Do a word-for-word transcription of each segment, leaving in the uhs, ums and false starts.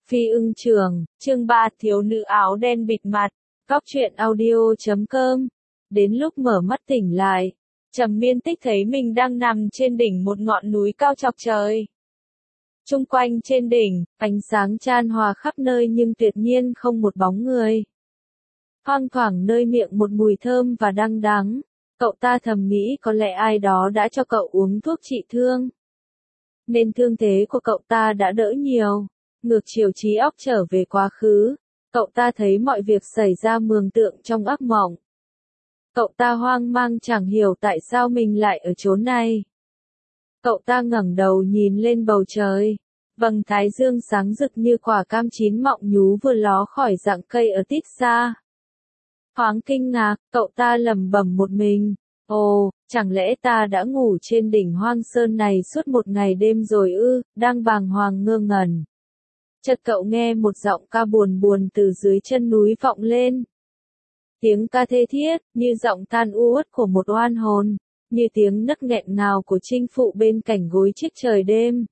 Phi ưng trường, chương ba thiếu nữ áo đen bịt mặt, cóc truyện audio chấm com. Đến lúc mở mắt tỉnh lại, Trầm Miên Tích thấy mình đang nằm trên đỉnh một ngọn núi cao chọc trời. Chung quanh trên đỉnh, ánh sáng chan hòa khắp nơi nhưng tuyệt nhiên không một bóng người. Thoang thoảng nơi miệng một mùi thơm và đăng đắng, cậu ta thầm nghĩ có lẽ ai đó đã cho cậu uống thuốc trị thương. Nên thương thế của cậu ta đã đỡ nhiều. Ngược chiều trí óc trở về quá khứ, cậu ta thấy mọi việc xảy ra mường tượng trong ác mộng. Cậu ta hoang mang chẳng hiểu tại sao mình lại ở chốn này. Cậu ta ngẩng đầu nhìn lên bầu trời, vầng thái dương sáng rực như quả cam chín mọng nhú vừa ló khỏi rặng cây ở tít xa. Thoáng kinh ngạc, cậu ta lẩm bẩm một mình, ồ, chẳng lẽ ta đã ngủ trên đỉnh hoang sơn này suốt một ngày đêm rồi ư, đang bàng hoàng ngơ ngẩn. Chợt cậu nghe một giọng ca buồn buồn từ dưới chân núi vọng lên. Tiếng ca thê thiết, như giọng than u uất của một oan hồn, như tiếng nấc nghẹn ngào của trinh phụ bên cạnh gối chiếc trời đêm.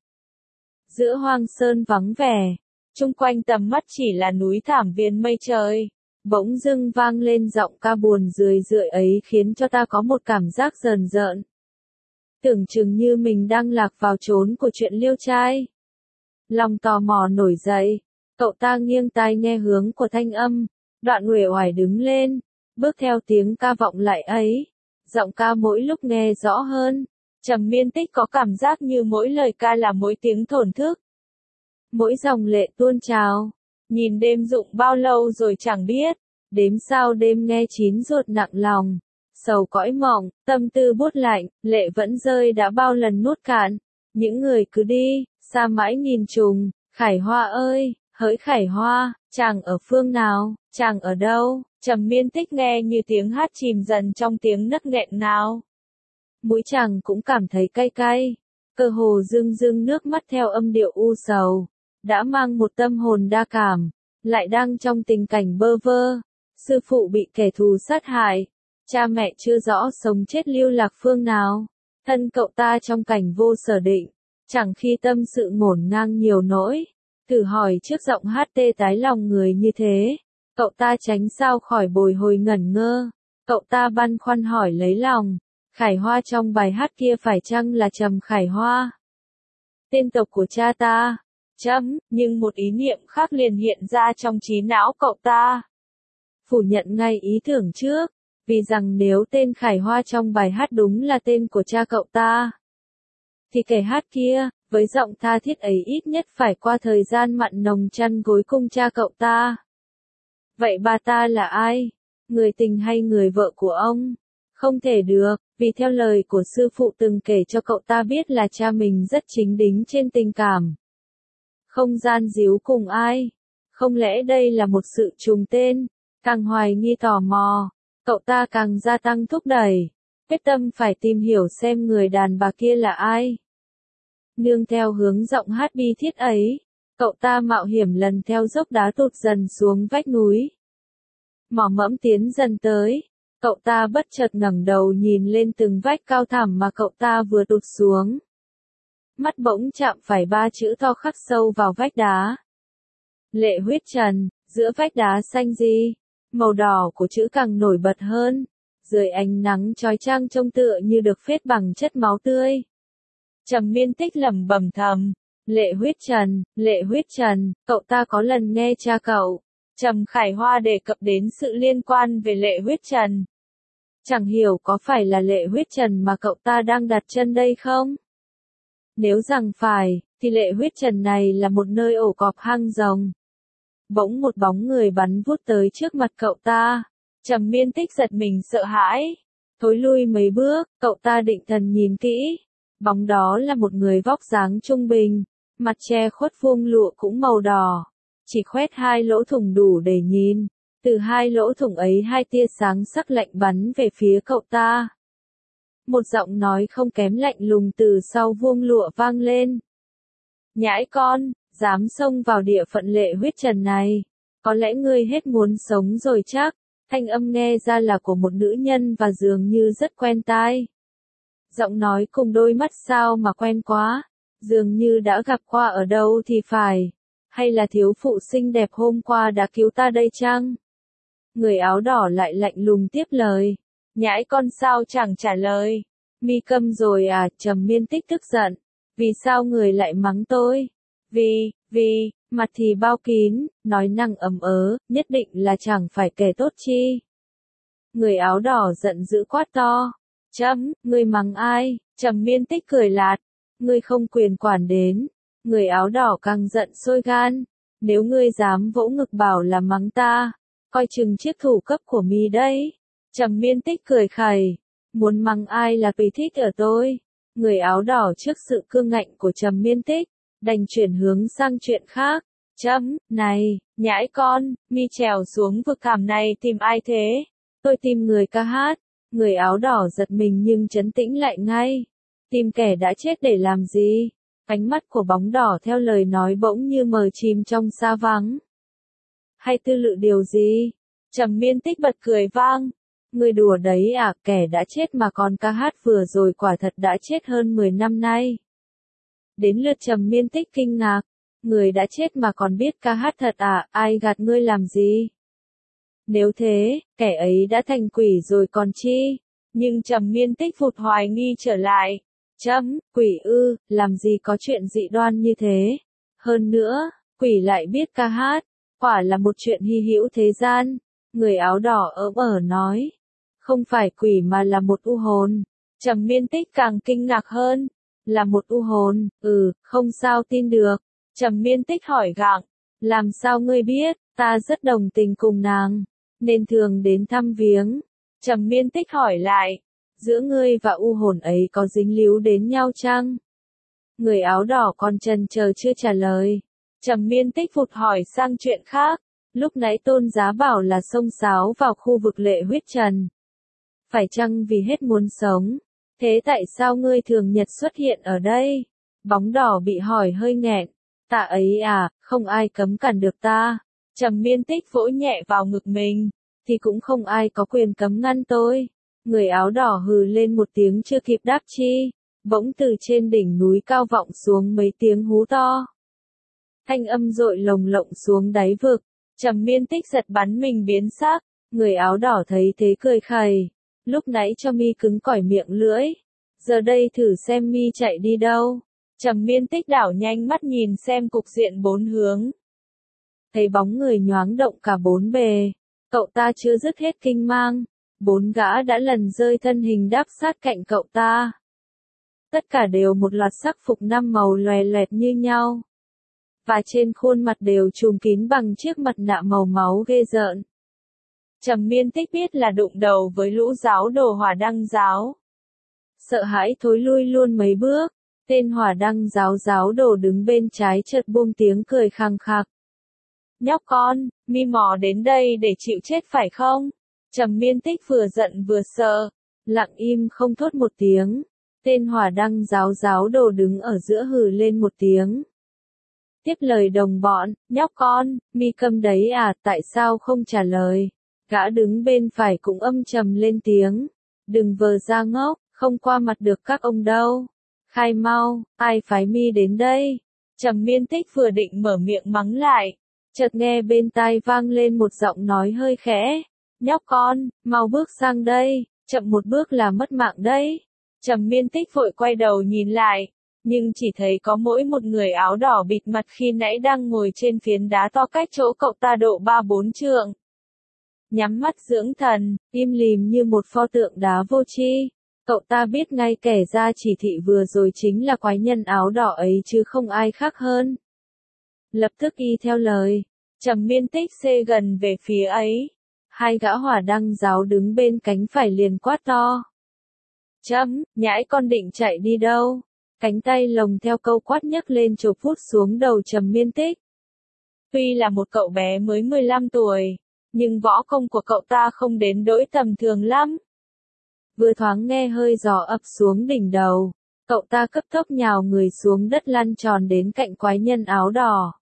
Giữa hoang sơn vắng vẻ, chung quanh tầm mắt chỉ là núi thảm viền mây trời, bỗng dưng vang lên giọng ca buồn rười rượi ấy khiến cho ta có một cảm giác rờn rợn. Tưởng chừng như mình đang lạc vào chốn của chuyện liêu trai. Lòng tò mò nổi dậy, cậu ta nghiêng tai nghe hướng của thanh âm, đoạn uể oải đứng lên, bước theo tiếng ca vọng lại ấy. Giọng ca mỗi lúc nghe rõ hơn, Trầm Miên Tích có cảm giác như mỗi lời ca là mỗi tiếng thổn thức. Mỗi dòng lệ tuôn trào, nhìn đêm dụng bao lâu rồi chẳng biết, đếm sao đêm nghe chín ruột nặng lòng, sầu cõi mộng, tâm tư buốt lạnh, lệ vẫn rơi đã bao lần nuốt cạn, những người cứ đi. Xa mãi nghìn trùng, Khải Hoa ơi, hỡi Khải Hoa, chàng ở phương nào, chàng ở đâu? Trầm Miên Tích nghe như tiếng hát chìm dần trong tiếng nấc nghẹn ngào. Mũi chàng cũng cảm thấy cay cay, cơ hồ rưng rưng nước mắt theo âm điệu u sầu, đã mang một tâm hồn đa cảm, lại đang trong tình cảnh bơ vơ. Sư phụ bị kẻ thù sát hại, cha mẹ chưa rõ sống chết lưu lạc phương nào, thân cậu ta trong cảnh vô sở định. Chẳng khi tâm sự ngổn ngang nhiều nỗi, thử hỏi trước giọng hát tê tái lòng người như thế, cậu ta tránh sao khỏi bồi hồi ngẩn ngơ, cậu ta băn khoăn hỏi lấy lòng, Khải Hoa trong bài hát kia phải chăng là Trầm Khải Hoa? Tên tộc của cha ta, chấm, nhưng một ý niệm khác liền hiện ra trong trí não cậu ta. Phủ nhận ngay ý tưởng trước, vì rằng nếu tên Khải Hoa trong bài hát đúng là tên của cha cậu ta, thì kẻ hát kia, với giọng tha thiết ấy ít nhất phải qua thời gian mặn nồng chăn gối cung cha cậu ta. Vậy bà ta là ai? Người tình hay người vợ của ông? Không thể được, vì theo lời của sư phụ từng kể cho cậu ta biết là cha mình rất chính đính trên tình cảm. Không gian díu cùng ai? Không lẽ đây là một sự trùng tên? Càng hoài nghi tò mò, cậu ta càng gia tăng thúc đẩy, quyết tâm phải tìm hiểu xem người đàn bà kia là ai. Nương theo hướng giọng hát bi thiết ấy, cậu ta mạo hiểm lần theo dốc đá tụt dần xuống vách núi. Mỏ mẫm tiến dần tới, cậu ta bất chợt ngẩng đầu nhìn lên từng vách cao thẳm mà cậu ta vừa tụt xuống. Mắt bỗng chạm phải ba chữ to khắc sâu vào vách đá. Lệ huyết trần, giữa vách đá xanh gì, màu đỏ của chữ càng nổi bật hơn, dưới ánh nắng chói chang trông tựa như được phết bằng chất máu tươi. Trầm Miên Tích lẩm bẩm thầm, Lệ huyết trần, Lệ huyết trần, cậu ta có lần nghe cha cậu, Trầm Khải Hoa đề cập đến sự liên quan về Lệ huyết trần. Chẳng hiểu có phải là Lệ huyết trần mà cậu ta đang đặt chân đây không? Nếu rằng phải, thì Lệ huyết trần này là một nơi ổ cọp hang rồng. Bỗng một bóng người bắn vút tới trước mặt cậu ta. Trầm Miên Tích giật mình sợ hãi, thối lui mấy bước, cậu ta định thần nhìn kỹ. Bóng đó là một người vóc dáng trung bình, mặt che khuất vuông lụa cũng màu đỏ, chỉ khoét hai lỗ thủng đủ để nhìn. Từ hai lỗ thủng ấy hai tia sáng sắc lạnh bắn về phía cậu ta. Một giọng nói không kém lạnh lùng từ sau vuông lụa vang lên. Nhãi con, dám xông vào địa phận Lệ huyết trần này, có lẽ ngươi hết muốn sống rồi chắc. Thanh âm nghe ra là của một nữ nhân và dường như rất quen tai. Giọng nói cùng đôi mắt sao mà quen quá, dường như đã gặp qua ở đâu thì phải. Hay là thiếu phụ xinh đẹp hôm qua đã cứu ta đây chăng? Người áo đỏ lại lạnh lùng tiếp lời. Nhãi con sao chẳng trả lời. Mi câm rồi à? Trầm Miên Tích tức giận. Vì sao người lại mắng tôi? Vì, vì, mặt thì bao kín, nói năng ấm ớ, nhất định là chẳng phải kẻ tốt chi. Người áo đỏ giận dữ quát to. Chấm, ngươi mắng ai? Trầm Miên Tích cười lạt. Ngươi không quyền quản đến. Người áo đỏ càng giận sôi gan. Nếu ngươi dám vỗ ngực bảo là mắng ta, coi chừng chiếc thủ cấp của mi đấy. Trầm Miên Tích cười khẩy. Muốn mắng ai là tùy thích ở tôi. Người áo đỏ trước sự cương ngạnh của Trầm Miên Tích, đành chuyển hướng sang chuyện khác. Chấm, này, nhãi con, mi trèo xuống vực thẳm này tìm ai thế? Tôi tìm người ca hát. Người áo đỏ giật mình nhưng trấn tĩnh lại ngay. Tìm kẻ đã chết để làm gì? Ánh mắt của bóng đỏ theo lời nói bỗng như mờ chìm trong xa vắng. Hay tư lự điều gì? Trầm Miên Tích bật cười vang. Người đùa đấy à, kẻ đã chết mà còn ca hát vừa rồi quả thật đã chết hơn mười năm nay. Đến lượt Trầm Miên Tích kinh ngạc. Người đã chết mà còn biết ca hát thật à, ai gạt ngươi làm gì? Nếu thế, kẻ ấy đã thành quỷ rồi còn chi? Nhưng Trầm Miên Tích vụt hoài nghi trở lại. Chấm, quỷ ư, làm gì có chuyện dị đoan như thế? Hơn nữa, quỷ lại biết ca hát, quả là một chuyện hy hữu thế gian. Người áo đỏ ỡm ở nói. Không phải quỷ mà là một u hồn. Trầm Miên Tích càng kinh ngạc hơn. Là một u hồn, ừ, không sao tin được. Trầm Miên Tích hỏi gặng. Làm sao ngươi biết, ta rất đồng tình cùng nàng, nên thường đến thăm viếng. Trầm Miên Tích hỏi lại. Giữa ngươi và u hồn ấy có dính líu đến nhau chăng? Người áo đỏ còn chần chờ chưa trả lời. Trầm Miên Tích vụt hỏi sang chuyện khác. Lúc nãy Tôn Giá bảo là xông xáo vào khu vực Lệ Huyết Trần. Phải chăng vì hết muốn sống? Thế tại sao ngươi thường nhật xuất hiện ở đây? Bóng đỏ bị hỏi hơi nghẹn. Ta ấy à, không ai cấm cản được ta. Trầm Miên Tích vỗ nhẹ vào ngực mình. Thì cũng không ai có quyền cấm ngăn tôi. Người áo đỏ hừ lên một tiếng chưa kịp đáp chi. Bỗng từ trên đỉnh núi cao vọng xuống mấy tiếng hú to. Thanh âm dội lồng lộng xuống đáy vực. Trầm Miên Tích giật bắn mình biến sắc. Người áo đỏ thấy thế cười khẩy. Lúc nãy cho mi cứng cỏi miệng lưỡi. Giờ đây thử xem mi chạy đi đâu. Trầm Miên Tích đảo nhanh mắt nhìn xem cục diện bốn hướng. Thấy bóng người nhoáng động cả bốn bề. Cậu ta chưa dứt hết kinh mang. Bốn gã đã lần rơi thân hình đáp sát cạnh cậu ta. Tất cả đều một loạt sắc phục năm màu loè loẹt như nhau. Và trên khuôn mặt đều trùm kín bằng chiếc mặt nạ màu máu ghê rợn. Trầm Miên Tích biết là đụng đầu với lũ giáo đồ Hỏa Đăng giáo. Sợ hãi thối lui luôn mấy bước. Tên Hỏa Đăng giáo giáo đồ đứng bên trái chợt buông tiếng cười khăng khặc. Nhóc con, mi mò đến đây để chịu chết phải không? Trầm Miên Tích vừa giận vừa sợ, lặng im không thốt một tiếng. Tên Hỏa Đăng giáo giáo đồ đứng ở giữa hừ lên một tiếng. Tiếp lời đồng bọn, nhóc con, mi câm đấy à, tại sao không trả lời? Gã đứng bên phải cũng âm trầm lên tiếng. Đừng vờ ra ngốc, không qua mặt được các ông đâu. Khai mau, ai phái mi đến đây? Trầm Miên Tích vừa định mở miệng mắng lại. Chợt nghe bên tai vang lên một giọng nói hơi khẽ. Nhóc con, mau bước sang đây, chậm một bước là mất mạng đấy. Trầm Miên Tích vội quay đầu nhìn lại, nhưng chỉ thấy có mỗi một người áo đỏ bịt mặt khi nãy đang ngồi trên phiến đá to cách chỗ cậu ta độ ba bốn trượng. Nhắm mắt dưỡng thần, im lìm như một pho tượng đá vô tri. Cậu ta biết ngay kẻ ra chỉ thị vừa rồi chính là quái nhân áo đỏ ấy chứ không ai khác hơn. Lập tức y theo lời, Trầm Miên Tích xê gần về phía ấy. Hai gã Hỏa Đăng giáo đứng bên cánh phải liền quát to. Chấm, nhãi con định chạy đi đâu? Cánh tay lồng theo câu quát nhấc lên chộp vút xuống đầu Trầm Miên Tích. Tuy là một cậu bé mới mười lăm tuổi, nhưng võ công của cậu ta không đến nỗi tầm thường lắm. Vừa thoáng nghe hơi gió ập xuống đỉnh đầu, cậu ta cấp tốc nhào người xuống đất lăn tròn đến cạnh quái nhân áo đỏ.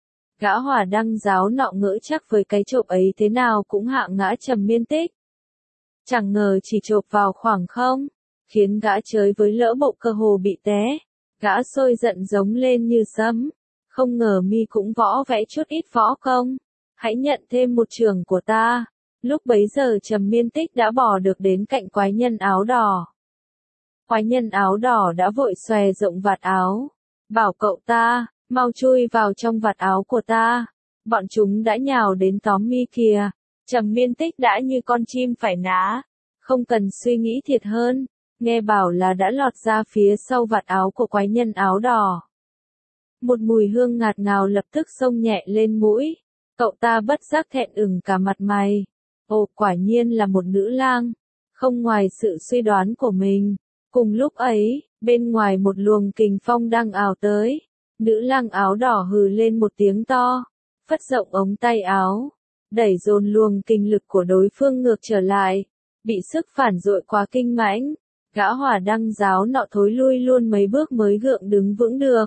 Gã Hỏa Đăng giáo nọ ngỡ chắc với cái chộp ấy thế nào cũng hạ ngã Trầm Miên Tích. Chẳng ngờ chỉ chộp vào khoảng không, khiến gã chới với lỡ bộ cơ hồ bị té. Gã sôi giận giống lên như sấm. Không ngờ mi cũng võ vẽ chút ít võ công. Hãy nhận thêm một trường của ta. Lúc bấy giờ Trầm Miên Tích đã bò được đến cạnh quái nhân áo đỏ. Quái nhân áo đỏ đã vội xòe rộng vạt áo. Bảo cậu ta, mau chui vào trong vạt áo của ta. Bọn chúng đã nhào đến tóm mi kìa. Trầm Miên Tích đã như con chim phải ná. Không cần suy nghĩ thiệt hơn. Nghe bảo là đã lọt ra phía sau vạt áo của quái nhân áo đỏ. Một mùi hương ngạt ngào lập tức xông nhẹ lên mũi. Cậu ta bất giác thẹn ửng cả mặt mày. Ồ, quả nhiên là một nữ lang. Không ngoài sự suy đoán của mình. Cùng lúc ấy, bên ngoài một luồng kình phong đang ào tới. Nữ lang áo đỏ hừ lên một tiếng to. Phất rộng ống tay áo. Đẩy dồn luồng kinh lực của đối phương ngược trở lại. Bị sức phản dội quá kinh mãnh. Gã hỏa đăng giáo nọ thối lui luôn mấy bước mới gượng đứng vững được.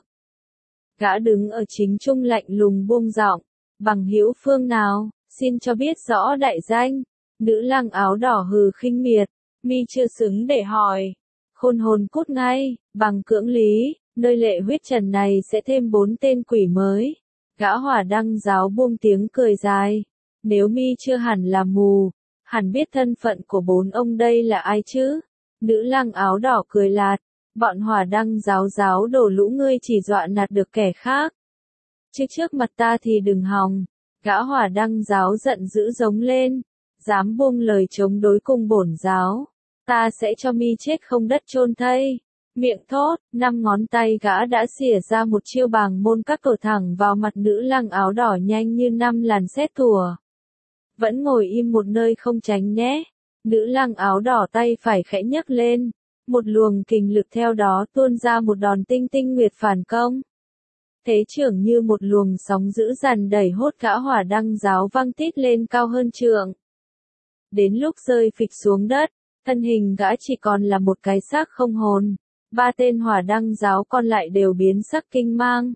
Gã đứng ở chính trung lạnh lùng buông giọng. Bằng hữu phương nào, xin cho biết rõ đại danh. Nữ lang áo đỏ hừ khinh miệt. Mi chưa xứng để hỏi. Khôn hồn cút ngay, bằng cưỡng lý, nơi lệ huyết trần này sẽ thêm bốn tên quỷ mới. Gã hỏa đăng giáo buông tiếng cười dài. Nếu mi chưa hẳn là mù, hẳn biết thân phận của bốn ông đây là ai chứ? Nữ lang áo đỏ cười lạt. Bọn hỏa đăng giáo giáo đổ lũ ngươi chỉ dọa nạt được kẻ khác. Chứ trước mặt ta thì đừng hòng. Gã hỏa đăng giáo giận dữ giống lên. Dám buông lời chống đối cùng bổn giáo. Ta sẽ cho mi chết không đất chôn thây. Miệng thốt, năm ngón tay gã đã xỉa ra một chiêu bàng môn các cờ thẳng vào mặt nữ lang áo đỏ nhanh như năm làn sét thùa. Vẫn ngồi im một nơi không tránh né. Nữ lang áo đỏ tay phải khẽ nhấc lên. Một luồng kình lực theo đó tuôn ra một đòn tinh tinh nguyệt phản công. Thế trưởng như một luồng sóng dữ dằn đẩy hốt gã hỏa đăng giáo văng tít lên cao hơn trượng. Đến lúc rơi phịch xuống đất, thân hình gã chỉ còn là một cái xác không hồn. Ba tên hỏa đăng giáo còn lại đều biến sắc kinh mang.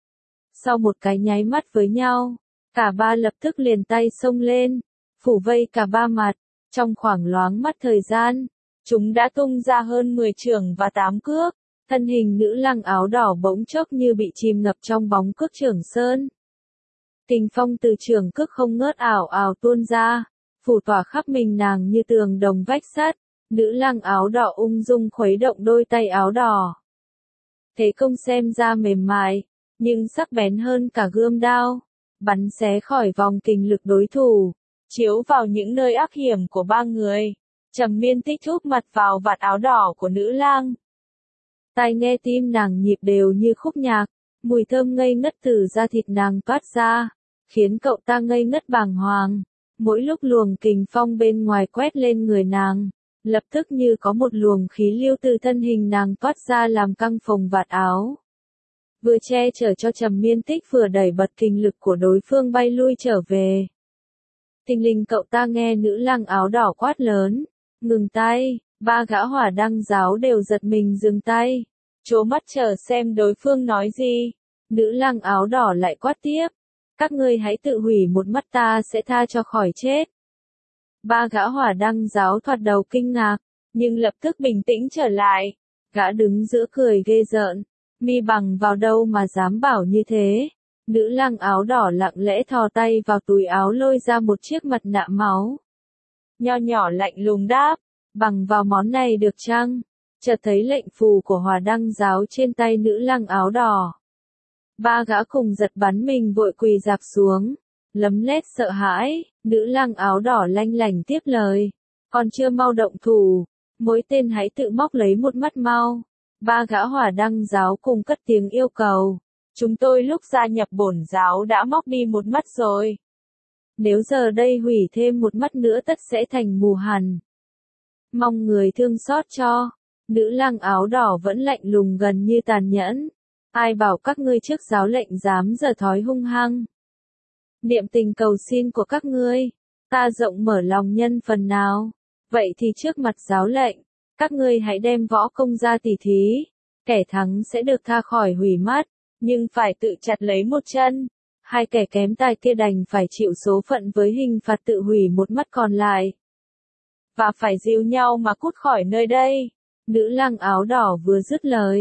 Sau một cái nháy mắt với nhau, cả ba lập tức liền tay xông lên, phủ vây cả ba mặt. Trong khoảng loáng mắt thời gian, chúng đã tung ra hơn mười chưởng và tám cước. Thân hình nữ lang áo đỏ bỗng chốc như bị chìm ngập trong bóng cước chưởng sơn. Kình phong từ chưởng cước không ngớt ảo ảo tuôn ra, phủ tỏa khắp mình nàng như tường đồng vách sắt. Nữ lang áo đỏ ung dung khuấy động đôi tay áo đỏ. Thế công xem ra mềm mại, nhưng sắc bén hơn cả gươm đao, bắn xé khỏi vòng kình lực đối thủ, chiếu vào những nơi ác hiểm của ba người. Trầm Miên Tích thúp mặt vào vạt áo đỏ của nữ lang. Tai nghe tim nàng nhịp đều như khúc nhạc, mùi thơm ngây ngất từ da thịt nàng toát ra, khiến cậu ta ngây ngất bàng hoàng. Mỗi lúc luồng kình phong bên ngoài quét lên người nàng, lập tức như có một luồng khí lưu từ thân hình nàng toát ra làm căng phồng vạt áo. Vừa che chở cho Trầm Miên Tích vừa đẩy bật kình lực của đối phương bay lui trở về. Thình lình cậu ta nghe nữ lang áo đỏ quát lớn, ngừng tay. Ba gã hỏa đăng giáo đều giật mình dừng tay, trố mắt chờ xem đối phương nói gì. Nữ lang áo đỏ lại quát tiếp, các ngươi hãy tự hủy một mắt ta sẽ tha cho khỏi chết. Ba gã hỏa đăng giáo thoạt đầu kinh ngạc, nhưng lập tức bình tĩnh trở lại. Gã đứng giữa cười ghê rợn, mi bằng vào đâu mà dám bảo như thế. Nữ lang áo đỏ lặng lẽ thò tay vào túi áo lôi ra một chiếc mặt nạ máu. Nho nhỏ lạnh lùng đáp, bằng vào món này được chăng? Chợt thấy lệnh phù của hỏa đăng giáo trên tay nữ lang áo đỏ. Ba gã cùng giật bắn mình vội quỳ rạp xuống, lấm lét sợ hãi. Nữ lang áo đỏ lanh lảnh tiếp lời, còn chưa mau động thủ, mỗi tên hãy tự móc lấy một mắt mau. Ba gã hỏa đăng giáo cùng cất tiếng yêu cầu, chúng tôi lúc gia nhập bổn giáo đã móc đi một mắt rồi. Nếu giờ đây hủy thêm một mắt nữa tất sẽ thành mù hằn. Mong người thương xót cho. Nữ lang áo đỏ vẫn lạnh lùng gần như tàn nhẫn. Ai bảo các ngươi trước giáo lệnh dám giở thói hung hăng. Niệm tình cầu xin của các ngươi, ta rộng mở lòng nhân phần nào. Vậy thì trước mặt giáo lệnh, các ngươi hãy đem võ công ra tỉ thí. Kẻ thắng sẽ được tha khỏi hủy mắt, nhưng phải tự chặt lấy một chân. Hai kẻ kém tài kia đành phải chịu số phận với hình phạt tự hủy một mắt còn lại. Và phải dìu nhau mà cút khỏi nơi đây. Nữ lang áo đỏ vừa dứt lời,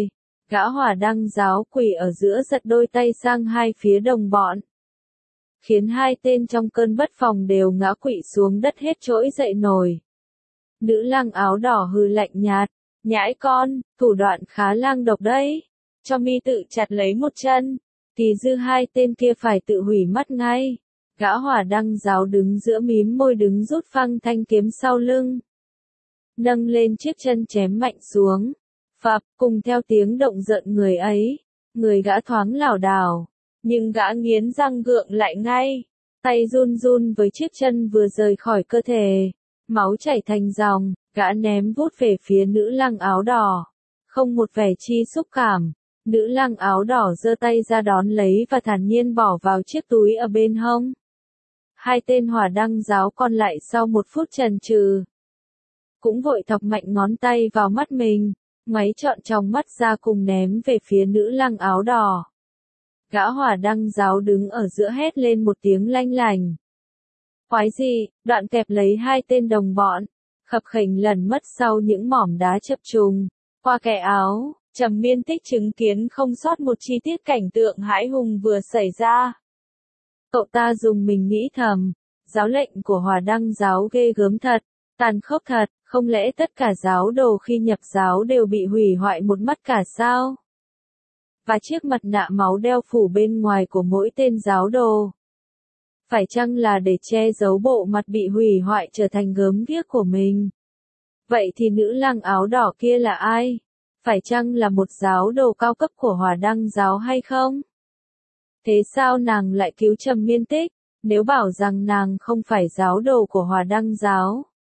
Gã hỏa đăng giáo quỷ ở giữa giật đôi tay sang hai phía đồng bọn, khiến hai tên trong cơn bất phòng đều ngã quỵ xuống đất hết trỗi dậy nổi. Nữ lang áo đỏ hừ lạnh nhạt, nhãi con, thủ đoạn khá lang độc đấy, cho mi tự chặt lấy một chân, thì dư hai tên kia phải tự hủy mất ngay. Gã hỏa đăng giáo đứng giữa mím môi đứng rút phăng thanh kiếm sau lưng, nâng lên chiếc chân chém mạnh xuống. Phập, cùng theo tiếng động rợn người ấy, người gã thoáng lảo đảo, nhưng gã nghiến răng gượng lại ngay, tay run run với chiếc chân vừa rời khỏi cơ thể, máu chảy thành dòng, gã ném vút về phía nữ lang áo đỏ, không một vẻ chi xúc cảm. Nữ lang áo đỏ giơ tay ra đón lấy và thản nhiên bỏ vào chiếc túi ở bên hông. Hai tên hỏa đăng giáo còn lại sau một phút chần chừ, cũng vội thọc mạnh ngón tay vào mắt mình, ngoáy trọn trong mắt ra cùng ném về phía nữ lang áo đỏ. Gã hỏa đăng giáo đứng ở giữa hét lên một tiếng lanh lành. Quái gì, đoạn kẹp lấy hai tên đồng bọn, khập khểnh lần mất sau những mỏm đá chập trùng, qua kẻ áo. Trầm Miên Tích chứng kiến không sót một chi tiết cảnh tượng hãi hùng vừa xảy ra. Cậu ta dùng mình nghĩ thầm, giáo lệnh của hỏa đăng giáo ghê gớm thật, tàn khốc thật, không lẽ tất cả giáo đồ khi nhập giáo đều bị hủy hoại một mắt cả sao? Và chiếc mặt nạ máu đeo phủ bên ngoài của mỗi tên giáo đồ, phải chăng là để che giấu bộ mặt bị hủy hoại trở thành gớm ghiếc của mình? Vậy thì nữ lang áo đỏ kia là ai? Phải chăng là một giáo đồ cao cấp của hỏa đăng giáo hay không? Thế sao nàng lại cứu Trầm Miên Tích, nếu bảo rằng nàng không phải giáo đồ của hỏa đăng giáo?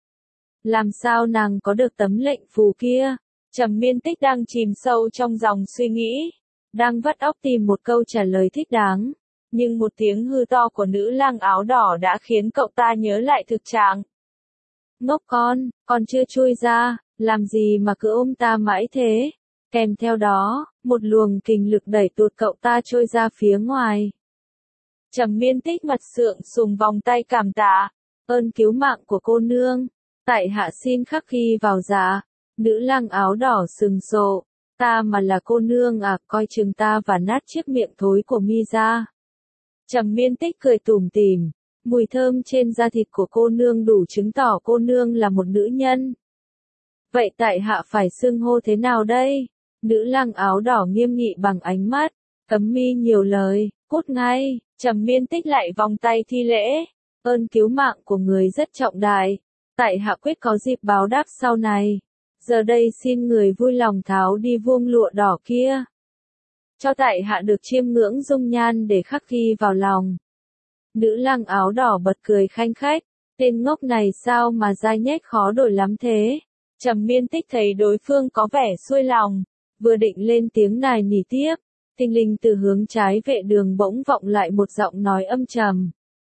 Làm sao nàng có được tấm lệnh phù kia? Trầm Miên Tích đang chìm sâu trong dòng suy nghĩ, đang vắt óc tìm một câu trả lời thích đáng, nhưng một tiếng hư to của nữ lang áo đỏ đã khiến cậu ta nhớ lại thực trạng. Ngốc con, còn chưa chui ra, làm gì mà cứ ôm ta mãi thế? Kèm theo đó, một luồng kình lực đẩy tuột cậu ta trôi ra phía ngoài. Trầm Miên Tích mặt sượng sùng vòng tay cảm tạ, ơn cứu mạng của cô nương, tại hạ xin khắc ghi vào dạ. Nữ lang áo đỏ sừng sộ, ta mà là cô nương à, coi chừng ta và nát chiếc miệng thối của mi ra. Trầm Miên Tích cười tủm tỉm, mùi thơm trên da thịt của cô nương đủ chứng tỏ cô nương là một nữ nhân. Vậy tại hạ phải xưng hô thế nào đây? Nữ lang áo đỏ nghiêm nghị bằng ánh mắt, cấm mi nhiều lời, cút ngay. Trầm Miên Tích lại vòng tay thi lễ, ơn cứu mạng của người rất trọng đại, tại hạ quyết có dịp báo đáp sau này. Giờ đây xin người vui lòng tháo đi vuông lụa đỏ kia, cho tại hạ được chiêm ngưỡng dung nhan để khắc ghi vào lòng. Nữ lang áo đỏ bật cười khanh khách, tên ngốc này sao mà dai nhét khó đổi lắm thế? Trầm Miên Tích thấy đối phương có vẻ xuôi lòng, vừa định lên tiếng nài nỉ tiếp, thình lình từ hướng trái vệ đường bỗng vọng lại một giọng nói âm trầm.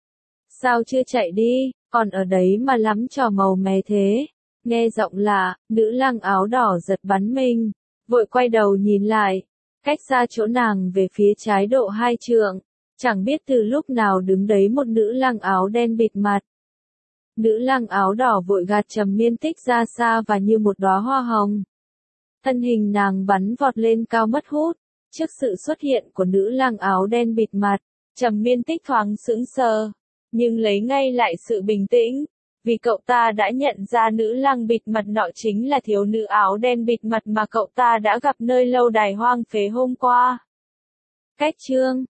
Sao chưa chạy đi, còn ở đấy mà lắm trò màu mè thế? Nghe giọng lạ, nữ lang áo đỏ giật bắn mình, vội quay đầu nhìn lại, cách xa chỗ nàng về phía trái độ hai trượng, chẳng biết từ lúc nào đứng đấy một nữ lang áo đen bịt mặt. Nữ lang áo đỏ vội gạt Trầm Miên Tích ra xa và như một đóa hoa hồng. Thân hình nàng bắn vọt lên cao mất hút, trước sự xuất hiện của nữ lang áo đen bịt mặt, Trầm Miên Tích thoáng sững sờ, nhưng lấy ngay lại sự bình tĩnh, vì cậu ta đã nhận ra nữ lang bịt mặt nọ chính là thiếu nữ áo đen bịt mặt mà cậu ta đã gặp nơi lâu đài hoang phế hôm qua. Cách chương